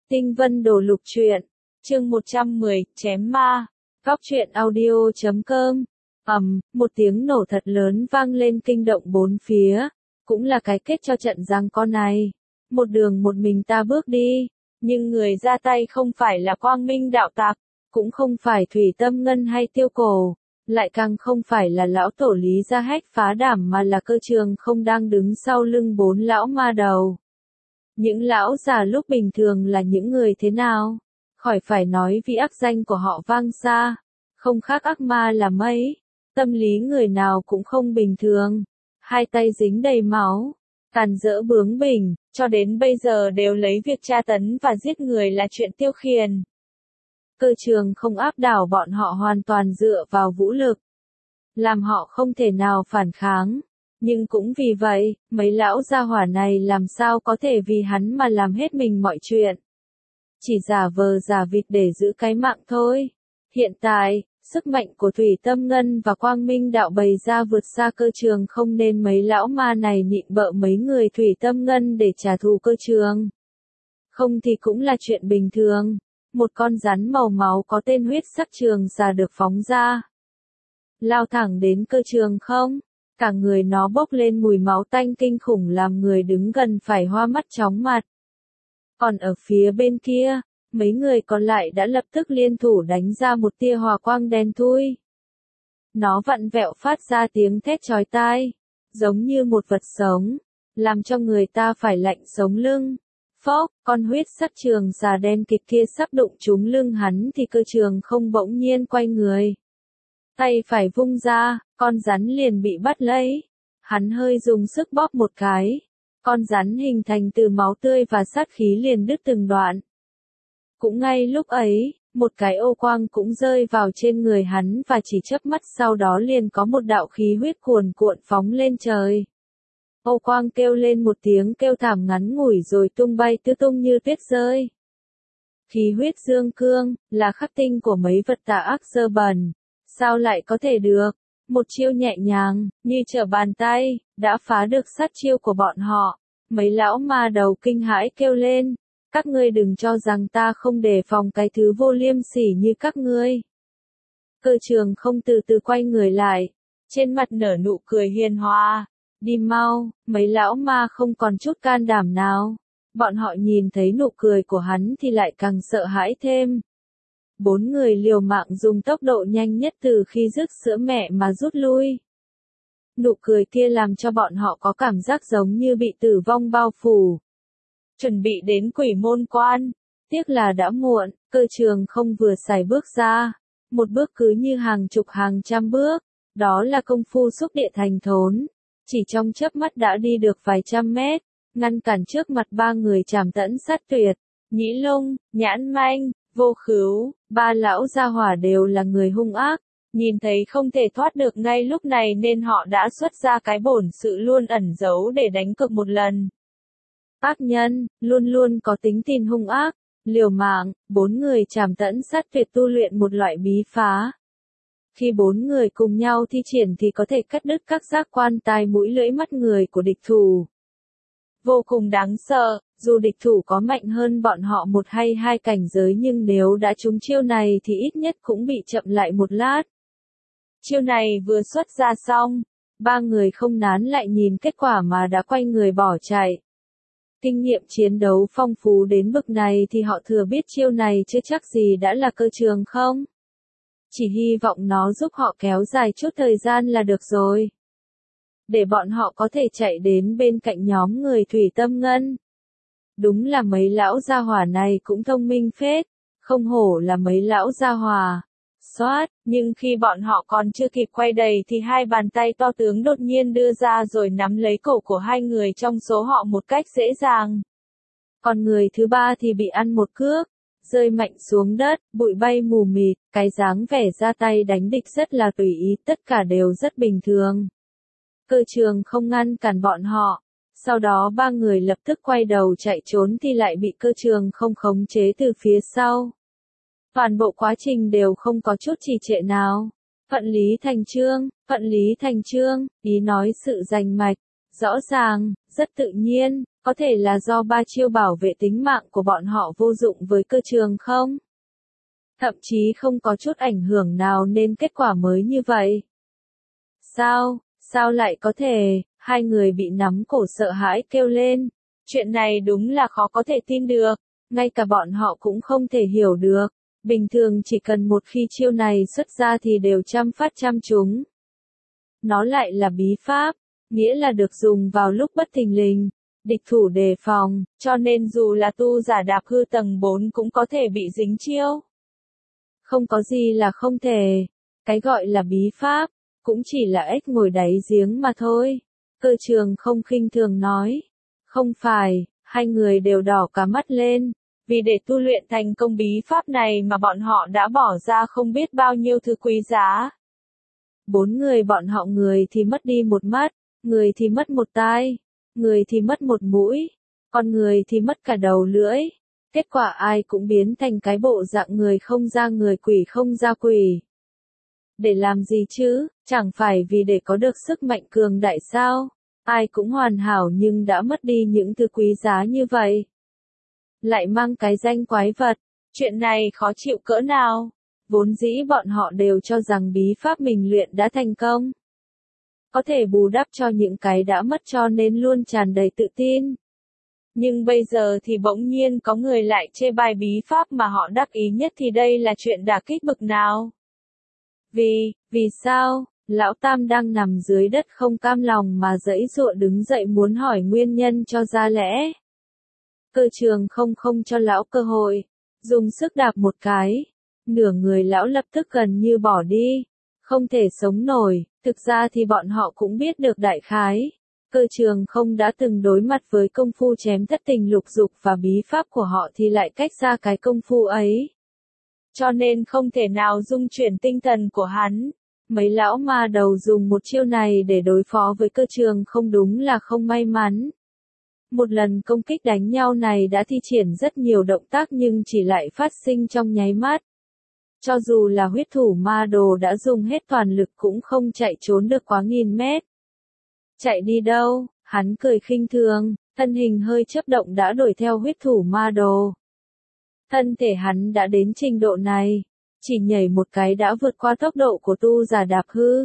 Tinh Vân Đồ Lục Truyện, chương 110, chém ma. Góc truyện audio.com. Một tiếng nổ thật lớn vang lên kinh động bốn phía, cũng là cái kết cho trận giằng co này. Một đường một mình ta bước đi, nhưng người ra tay không phải là Quang Minh đạo tặc, cũng không phải Thủy Tâm Ngân hay Tiêu Cổ, lại càng không phải là lão tổ Lý Gia Hách phá đảm mà là Cơ Trường không đang đứng sau lưng bốn lão ma đầu. Những lão già lúc bình thường là những người thế nào? Khỏi phải nói vì ác danh của họ vang xa, không khác ác ma là mấy. Tâm lý người nào cũng không bình thường. Hai tay dính đầy máu, càn rỡ bướng bỉnh, cho đến bây giờ đều lấy việc tra tấn và giết người là chuyện tiêu khiển. Cơ Trường không áp đảo bọn họ hoàn toàn dựa vào vũ lực, làm họ không thể nào phản kháng. Nhưng cũng vì vậy, mấy lão gia hỏa này làm sao có thể vì hắn mà làm hết mình mọi chuyện. Chỉ giả vờ giả vịt để giữ cái mạng thôi. Hiện tại, sức mạnh của Thủy Tâm Ngân và Quang Minh đạo bày ra vượt xa Cơ Trường không, nên mấy lão ma này nịnh bợ mấy người Thủy Tâm Ngân để trả thù Cơ Trường. Không thì cũng là chuyện bình thường. Một con rắn màu máu có tên huyết sắc trường xà được phóng ra, lao thẳng đến Cơ Trường không. Cả người nó bốc lên mùi máu tanh kinh khủng làm người đứng gần phải hoa mắt chóng mặt. Còn ở phía bên kia, mấy người còn lại đã lập tức liên thủ đánh ra một tia hỏa quang đen thui. Nó vặn vẹo phát ra tiếng thét chói tai, giống như một vật sống, làm cho người ta phải lạnh sống lưng. Phốc, con huyết sắc trường xà đen kịt kia sắp đụng trúng lưng hắn thì Cơ Trường không bỗng nhiên quay người. Tay phải vung ra, con rắn liền bị bắt lấy. Hắn hơi dùng sức bóp một cái. Con rắn hình thành từ máu tươi và sát khí liền đứt từng đoạn. Cũng ngay lúc ấy, một cái ô quang cũng rơi vào trên người hắn và chỉ chớp mắt sau đó liền có một đạo khí huyết cuồn cuộn phóng lên trời. Ô quang kêu lên một tiếng kêu thảm ngắn ngủi rồi tung bay tứ tung như tuyết rơi. Khí huyết dương cương, là khắc tinh của mấy vật tà ác dơ bẩn. Sao lại có thể được? Một chiêu nhẹ nhàng, như trở bàn tay, đã phá được sát chiêu của bọn họ. Mấy lão ma đầu kinh hãi kêu lên. Các ngươi đừng cho rằng ta không đề phòng cái thứ vô liêm sỉ như các ngươi. Cơ Trường không từ từ quay người lại. Trên mặt nở nụ cười hiền hòa. Đi mau, mấy lão ma không còn chút can đảm nào. Bọn họ nhìn thấy nụ cười của hắn thì lại càng sợ hãi thêm. Bốn người liều mạng dùng tốc độ nhanh nhất từ khi rước sữa mẹ mà rút lui. Nụ cười kia làm cho bọn họ có cảm giác giống như bị tử vong bao phủ. Chuẩn bị đến Quỷ Môn Quan. Tiếc là đã muộn, Cơ Trường không vừa xài bước ra. Một bước cứ như hàng chục hàng trăm bước. Đó là công phu xúc địa thành thốn. Chỉ trong chớp mắt đã đi được vài trăm mét. Ngăn cản trước mặt ba người trảm tẫn sát tuyệt. Nhĩ Lung, Nhãn Manh, Vô Khứu, ba lão gia hỏa đều là người hung ác, nhìn thấy không thể thoát được ngay lúc này nên họ đã xuất ra cái bổn sự luôn ẩn giấu để đánh cược một lần. Ác nhân, luôn luôn có tính tình hung ác, liều mạng, bốn người trảm tẫn sát tuyệt tu luyện một loại bí phá. Khi bốn người cùng nhau thi triển thì có thể cắt đứt các giác quan tai mũi lưỡi mắt người của địch thủ. Vô cùng đáng sợ, dù địch thủ có mạnh hơn bọn họ một hay hai cảnh giới nhưng nếu đã trúng chiêu này thì ít nhất cũng bị chậm lại một lát. Chiêu này vừa xuất ra xong, ba người không nán lại nhìn kết quả mà đã quay người bỏ chạy. Kinh nghiệm chiến đấu phong phú đến bậc này thì họ thừa biết chiêu này chưa chắc gì đã là Cơ Trường không. Chỉ hy vọng nó giúp họ kéo dài chút thời gian là được rồi. Để bọn họ có thể chạy đến bên cạnh nhóm người Thủy Tâm Ngân. Đúng là mấy lão gia hỏa này cũng thông minh phết, không hổ là mấy lão gia hỏa. Xoát, nhưng khi bọn họ còn chưa kịp quay đầy thì hai bàn tay to tướng đột nhiên đưa ra rồi nắm lấy cổ của hai người trong số họ một cách dễ dàng. Còn người thứ ba thì bị ăn một cước, rơi mạnh xuống đất, bụi bay mù mịt, cái dáng vẻ ra tay đánh địch rất là tùy ý, tất cả đều rất bình thường. Cơ Trường không ngăn cản bọn họ. Sau đó ba người lập tức quay đầu chạy trốn thì lại bị Cơ Trường không khống chế từ phía sau. Toàn bộ quá trình đều không có chút trì trệ nào. Thuận lý thành chương, ý nói sự rành mạch, rõ ràng, rất tự nhiên, Có thể là do ba chiêu bảo vệ tính mạng của bọn họ vô dụng với cơ trường không? Thậm chí không có chút ảnh hưởng nào nên kết quả mới như vậy. Sao lại có thể? Hai người bị nắm cổ sợ hãi kêu lên. Chuyện này đúng là khó có thể tin được. Ngay cả bọn họ cũng không thể hiểu được. Bình thường chỉ cần một khi chiêu này xuất ra thì đều trăm phát trăm trúng. Nó lại là bí pháp, nghĩa là được dùng vào lúc bất thình lình, địch thủ đề phòng, cho nên dù là tu giả đạp hư tầng 4 cũng có thể bị dính chiêu. Không có gì là không thể. Cái gọi là bí pháp, cũng chỉ là ếch ngồi đáy giếng mà thôi. Cơ trường không khinh thường nói. Không phải, hai người đều đỏ cả mắt lên. Vì để tu luyện thành công bí pháp này mà bọn họ đã bỏ ra không biết bao nhiêu thứ quý giá. 4 người bọn họ, người thì mất đi một mắt, người thì mất một tai, người thì mất một mũi, còn người thì mất cả đầu lưỡi. Kết quả ai cũng biến thành cái bộ dạng người không ra người, quỷ không ra quỷ. Để làm gì chứ, chẳng phải vì để có được sức mạnh cường đại sao? Ai cũng hoàn hảo nhưng đã mất đi những thứ quý giá như vậy. Lại mang cái danh quái vật, chuyện này khó chịu cỡ nào. Vốn dĩ bọn họ đều cho rằng bí pháp mình luyện đã thành công. Có thể bù đắp cho những cái đã mất cho nên luôn tràn đầy tự tin. Nhưng bây giờ thì bỗng nhiên có người lại chê bai bí pháp mà họ đắc ý nhất thì đây là chuyện đả kích bực nào. Vì sao? Lão Tam đang nằm dưới đất không cam lòng mà giãy giụa đứng dậy muốn hỏi nguyên nhân cho ra lẽ. Cơ trường không cho lão cơ hội, dùng sức đạp một cái. Nửa người lão lập tức gần như bỏ đi, không thể sống nổi. Thực ra thì bọn họ cũng biết được đại khái. Cơ trường không đã từng đối mặt với công phu chém thất tình lục dục và bí pháp của họ thì lại cách xa cái công phu ấy. Cho nên không thể nào dung chuyển tinh thần của hắn. Mấy lão ma đầu dùng một chiêu này để đối phó với cơ trường không đúng là không may mắn. Một lần công kích đánh nhau này đã thi triển rất nhiều động tác nhưng chỉ lại phát sinh trong nháy mắt. Cho dù là huyết thủ ma đồ đã dùng hết toàn lực cũng không chạy trốn được quá nghìn mét. Chạy đi đâu? Hắn cười khinh thường, thân hình hơi chớp động đã đuổi theo huyết thủ ma đồ. Thân thể hắn đã đến trình độ này, chỉ nhảy một cái đã vượt qua tốc độ của tu giả đạp hư.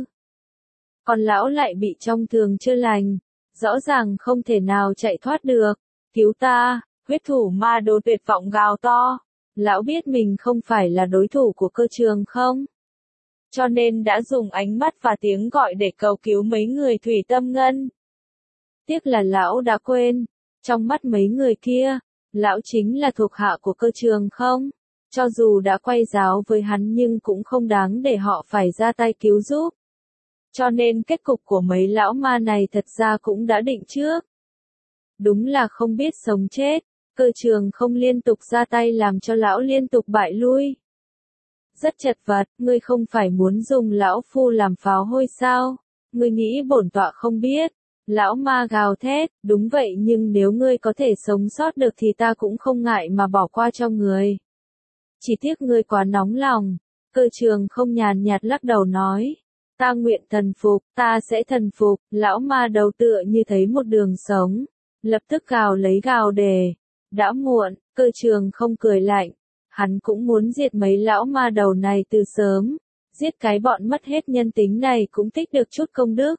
Còn lão lại bị trong thương chưa lành, rõ ràng không thể nào chạy thoát được. Cứu ta, huyết thủ ma đồ tuyệt vọng gào to. Lão biết mình không phải là đối thủ của cơ trường không? Cho nên đã dùng ánh mắt và tiếng gọi để cầu cứu mấy người thủy tâm ngân. Tiếc là lão đã quên, trong mắt mấy người kia, lão chính là thuộc hạ của cơ trường không? Cho dù đã quay giáo với hắn nhưng cũng không đáng để họ phải ra tay cứu giúp. Cho nên kết cục của mấy lão ma này thật ra cũng đã định trước. Đúng là không biết sống chết, cơ trường không liên tục ra tay làm cho lão liên tục bại lui. Rất chật vật, ngươi không phải muốn dùng lão phu làm pháo hôi sao? Ngươi nghĩ bổn tọa không biết. Lão ma gào thét, đúng vậy nhưng nếu ngươi có thể sống sót được thì ta cũng không ngại mà bỏ qua cho ngươi. Chỉ tiếc ngươi quá nóng lòng. Cơ trường không nhàn nhạt lắc đầu nói. Ta nguyện thần phục, ta sẽ thần phục. Lão ma đầu tựa như thấy một đường sống. Lập tức gào lấy gào đề. Đã muộn, cơ trường không cười lạnh. Hắn cũng muốn diệt mấy lão ma đầu này từ sớm. Giết cái bọn mất hết nhân tính này cũng tích được chút công đức.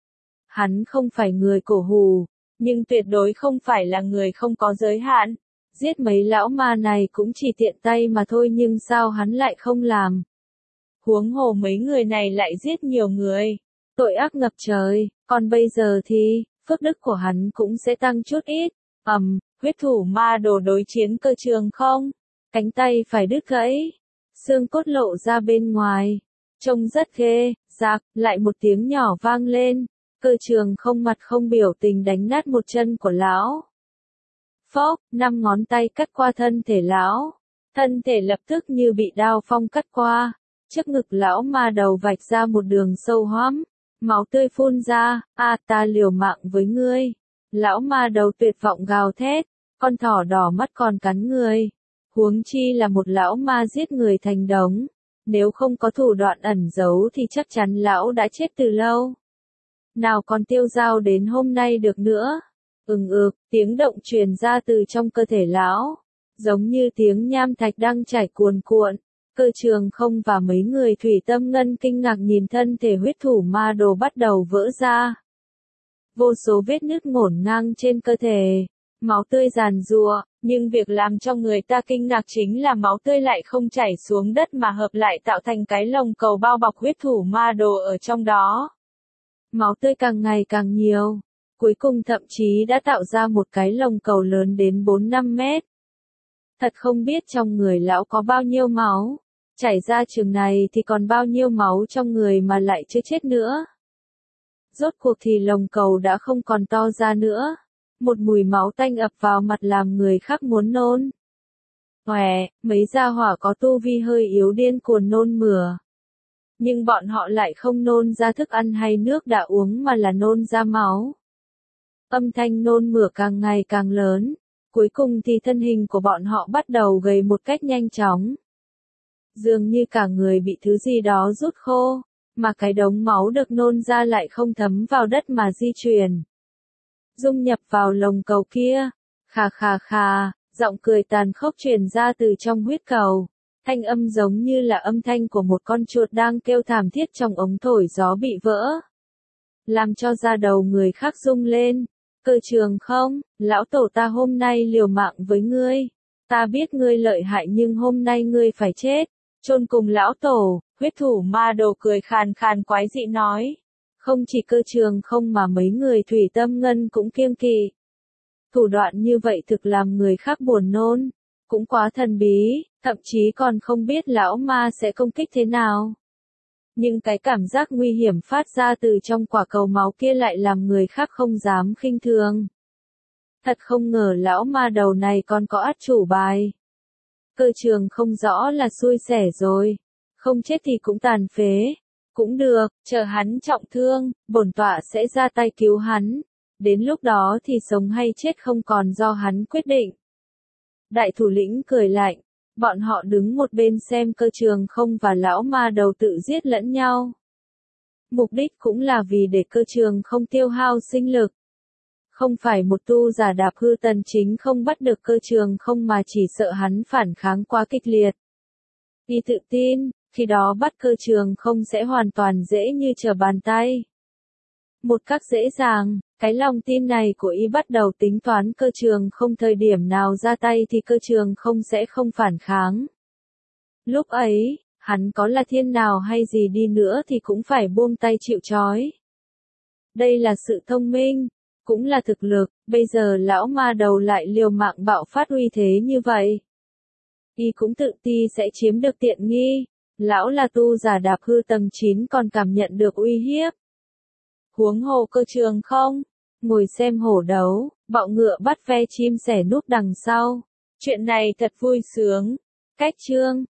Hắn không phải người cổ hủ, nhưng tuyệt đối không phải là người không có giới hạn. Giết mấy lão ma này cũng chỉ tiện tay mà thôi nhưng sao hắn lại không làm. Huống hồ mấy người này lại giết nhiều người. Tội ác ngập trời, còn bây giờ thì, phước đức của hắn cũng sẽ tăng chút ít. Huyết thủ ma đồ đối chiến cơ trường không? Cánh tay phải đứt gãy. Xương cốt lộ ra bên ngoài. Trông rất ghê, rạc, lại một tiếng nhỏ vang lên. Cơ trường không mặt không biểu tình đánh nát một chân của lão. Phốc, 5 ngón tay cắt qua thân thể lão. Thân thể lập tức như bị đao phong cắt qua. Trước ngực lão ma đầu vạch ra một đường sâu hoắm. Máu tươi phun ra, ta liều mạng với ngươi. Lão ma đầu tuyệt vọng gào thét. Con thỏ đỏ mắt còn cắn người. Huống chi là một lão ma giết người thành đống. Nếu không có thủ đoạn ẩn giấu thì chắc chắn lão đã chết từ lâu. Nào còn tiêu dao đến hôm nay được nữa. Tiếng động truyền ra từ trong cơ thể lão, giống như tiếng nham thạch đang chảy cuồn cuộn. Cơ trường không và mấy người thủy tâm ngân kinh ngạc nhìn thân thể huyết thủ ma đồ bắt đầu vỡ ra. Vô số vết nứt ngổn ngang trên cơ thể, máu tươi giàn giụa, nhưng việc làm cho người ta kinh ngạc chính là máu tươi lại không chảy xuống đất mà hợp lại tạo thành cái lồng cầu bao bọc huyết thủ ma đồ ở trong đó. Máu tươi càng ngày càng nhiều, cuối cùng thậm chí đã tạo ra một cái lồng cầu lớn đến 4-5 mét. Thật không biết trong người lão có bao nhiêu máu, chảy ra chừng này thì còn bao nhiêu máu trong người mà lại chưa chết nữa. Rốt cuộc thì lồng cầu đã không còn to ra nữa. Một mùi máu tanh ập vào mặt làm người khác muốn nôn. Mấy gia hỏa có tu vi hơi yếu điên cuồng nôn mửa. Nhưng bọn họ lại không nôn ra thức ăn hay nước đã uống mà là nôn ra máu. Âm thanh nôn mửa càng ngày càng lớn. Cuối cùng thì thân hình của bọn họ bắt đầu gầy một cách nhanh chóng. Dường như cả người bị thứ gì đó rút khô, mà cái đống máu được nôn ra lại không thấm vào đất mà di chuyển. Dung nhập vào lồng cầu kia. Khà khà khà, giọng cười tàn khốc truyền ra từ trong huyết cầu. Thanh âm giống như là âm thanh của một con chuột đang kêu thảm thiết trong ống thổi gió bị vỡ. Làm cho da đầu người khác rung lên. Cơ trường không, lão tổ ta hôm nay liều mạng với ngươi. Ta biết ngươi lợi hại nhưng hôm nay ngươi phải chết. Chôn cùng lão tổ, huyết thủ ma đồ cười khàn khàn quái dị nói. Không chỉ cơ trường không mà mấy người thủy tâm ngân cũng kiêng kỵ. Thủ đoạn như vậy thực làm người khác buồn nôn, cũng quá thần bí, thậm chí còn không biết lão ma sẽ công kích thế nào. Nhưng cái cảm giác nguy hiểm phát ra từ trong quả cầu máu kia lại làm người khác không dám khinh thường. Thật không ngờ lão ma đầu này còn có át chủ bài. Cơ trường không rõ là xui xẻ rồi, không chết thì cũng tàn phế. Cũng được, chờ hắn trọng thương, bổn tọa sẽ ra tay cứu hắn. Đến lúc đó thì sống hay chết không còn do hắn quyết định. Đại thủ lĩnh cười lạnh, bọn họ đứng một bên xem cơ trường không và lão ma đầu tự giết lẫn nhau. Mục đích cũng là vì để cơ trường không tiêu hao sinh lực. Không phải một tu giả đạp hư tần chính không bắt được cơ trường không mà chỉ sợ hắn phản kháng quá kịch liệt. Y tự tin, khi đó bắt cơ trường không sẽ hoàn toàn dễ như trở bàn tay. Một cách dễ dàng, cái lòng tin này của y bắt đầu tính toán cơ trường không thời điểm nào ra tay thì cơ trường không sẽ không phản kháng. Lúc ấy, hắn có là thiên nào hay gì đi nữa thì cũng phải buông tay chịu trói. Đây là sự thông minh, cũng là thực lực, bây giờ lão ma đầu lại liều mạng bạo phát uy thế như vậy. Y cũng tự ti sẽ chiếm được tiện nghi, lão là tu giả đạp hư tầng 9 còn cảm nhận được uy hiếp. Huống hồ cơ trường không, ngồi xem hổ đấu, bọ ngựa bắt ve chim sẻ núp đằng sau. Chuyện này thật vui sướng. Cách chương